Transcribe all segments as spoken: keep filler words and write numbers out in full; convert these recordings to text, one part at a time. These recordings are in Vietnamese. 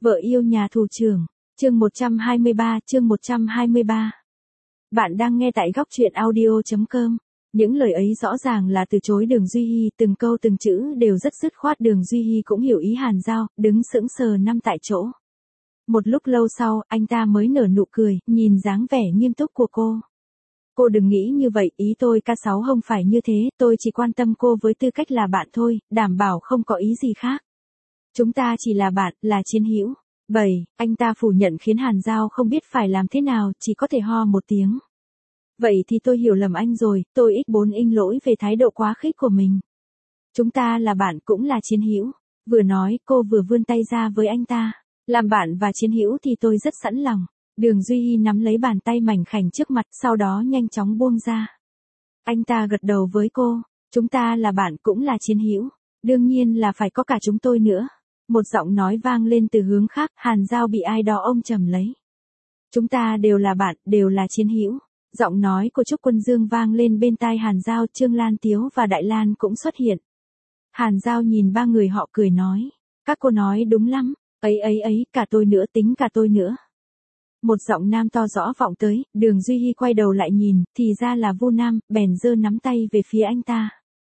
Vợ yêu nhà thủ trưởng, chương một trăm hai mươi ba, chương một trăm hai mươi ba. Bạn đang nghe tại góc truyện audio chấm com. Những lời ấy rõ ràng là từ chối Đường Duy Hi, từng câu từng chữ đều rất dứt khoát. Đường Duy Hi cũng hiểu ý Hàn Dao, đứng sững sờ nằm tại chỗ. Một lúc lâu sau, anh ta mới nở nụ cười, nhìn dáng vẻ nghiêm túc của cô. Cô đừng nghĩ như vậy, ý tôi ca sáu không phải như thế, tôi chỉ quan tâm cô với tư cách là bạn thôi, đảm bảo không có ý gì khác. Chúng ta chỉ là bạn, là chiến hữu. Bảy, anh ta phủ nhận khiến Hàn Dao không biết phải làm thế nào, chỉ có thể ho một tiếng. Vậy thì tôi hiểu lầm anh rồi, tôi x bốn inh lỗi về thái độ quá khích của mình. Chúng ta là bạn cũng là chiến hữu. Vừa nói, cô vừa vươn tay ra với anh ta. Làm bạn và chiến hữu thì tôi rất sẵn lòng. Đường Duy Hi nắm lấy bàn tay mảnh khảnh trước mặt, sau đó nhanh chóng buông ra. Anh ta gật đầu với cô. Chúng ta là bạn cũng là chiến hữu. Đương nhiên là phải có cả chúng tôi nữa. Một giọng nói vang lên từ hướng khác, Hàn Dao bị ai đó ôm chầm lấy. Chúng ta đều là bạn, đều là chiến hữu. Giọng nói của Trúc Quân Dương vang lên bên tai Hàn Dao, Trương Lan Tiếu và Đại Lan cũng xuất hiện. Hàn Dao nhìn ba người họ cười nói. Các cô nói đúng lắm, ấy ấy ấy, cả tôi nữa, tính cả tôi nữa. Một giọng nam to rõ vọng tới, Đường Duy Hi quay đầu lại nhìn, thì ra là Vu Nam, bèn giơ nắm tay về phía anh ta.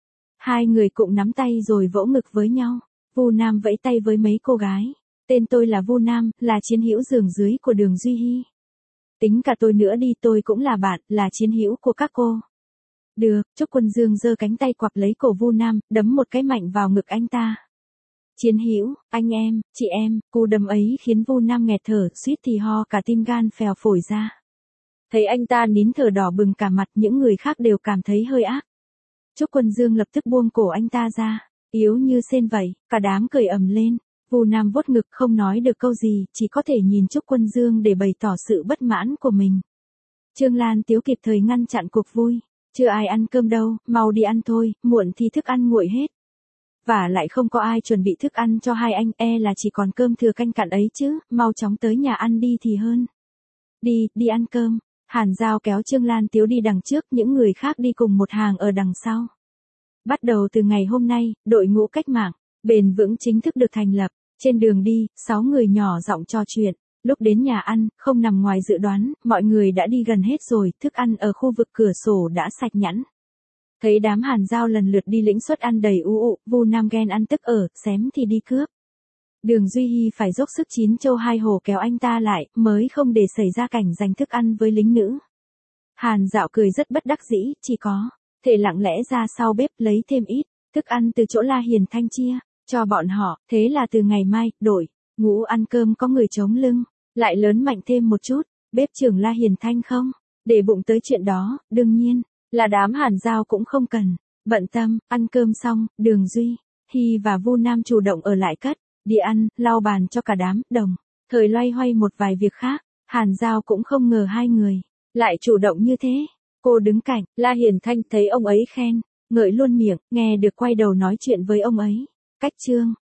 Hai người cũng nắm tay rồi vỗ ngực với nhau. Vu Nam vẫy tay với mấy cô gái. Tên tôi là Vu Nam, là chiến hữu giường dưới của Đường Duy Hi. Tính cả tôi nữa đi, tôi cũng là bạn, là chiến hữu của các cô. Được, Trúc Quân Dương giơ cánh tay quặp lấy cổ Vu Nam, đấm một cái mạnh vào ngực anh ta. Chiến hữu, anh em, chị em, cú đấm ấy khiến Vu Nam nghẹt thở, suýt thì ho cả tim gan phèo phổi ra. Thấy anh ta nín thở đỏ bừng cả mặt, những người khác đều cảm thấy hơi ác. Trúc Quân Dương lập tức buông cổ anh ta ra. Yếu như sên vậy, cả đám cười ầm lên. Vu Nam vuốt ngực không nói được câu gì, chỉ có thể nhìn Trúc Quân Dương để bày tỏ sự bất mãn của mình. Trương Lan Tiếu kịp thời ngăn chặn cuộc vui. Chưa ai ăn cơm đâu, mau đi ăn thôi, muộn thì thức ăn nguội hết. Và lại không có ai chuẩn bị thức ăn cho hai anh, e là chỉ còn cơm thừa canh cặn ấy chứ, mau chóng tới nhà ăn đi thì hơn. Đi, đi ăn cơm. Hàn Dao kéo Trương Lan Tiếu đi đằng trước, những người khác đi cùng một hàng ở đằng sau. Bắt đầu từ ngày hôm nay, đội ngũ cách mạng, bền vững chính thức được thành lập. Trên đường đi, sáu người nhỏ giọng trò chuyện. Lúc đến nhà ăn, không nằm ngoài dự đoán, mọi người đã đi gần hết rồi, thức ăn ở khu vực cửa sổ đã sạch nhẵn. Thấy đám Hàn Dao lần lượt đi lĩnh suất ăn đầy u ụ, Vu Nam ghen ăn tức ở, xém thì đi cướp. Đường Duy Hi phải dốc sức chín châu hai hổ kéo anh ta lại, mới không để xảy ra cảnh giành thức ăn với lính nữ. Hàn Dạo cười rất bất đắc dĩ, chỉ có thể lặng lẽ ra sau bếp lấy thêm ít thức ăn từ chỗ La Hiền Thanh chia cho bọn họ. Thế là từ ngày mai, đổi ngũ ăn cơm có người chống lưng, lại lớn mạnh thêm một chút. Bếp trưởng La Hiền Thanh không để bụng tới chuyện đó, đương nhiên là đám Hàn Dao cũng không cần bận tâm. Ăn cơm xong, Đường Duy Hi và Vu Nam chủ động ở lại cất đi ăn, lau bàn cho cả đám, đồng thời loay hoay một vài việc khác. Hàn Dao cũng không ngờ hai người lại chủ động như thế. Cô đứng cạnh, La Hiền Thanh thấy ông ấy khen ngợi luôn miệng, nghe được quay đầu nói chuyện với ông ấy. Cách Trương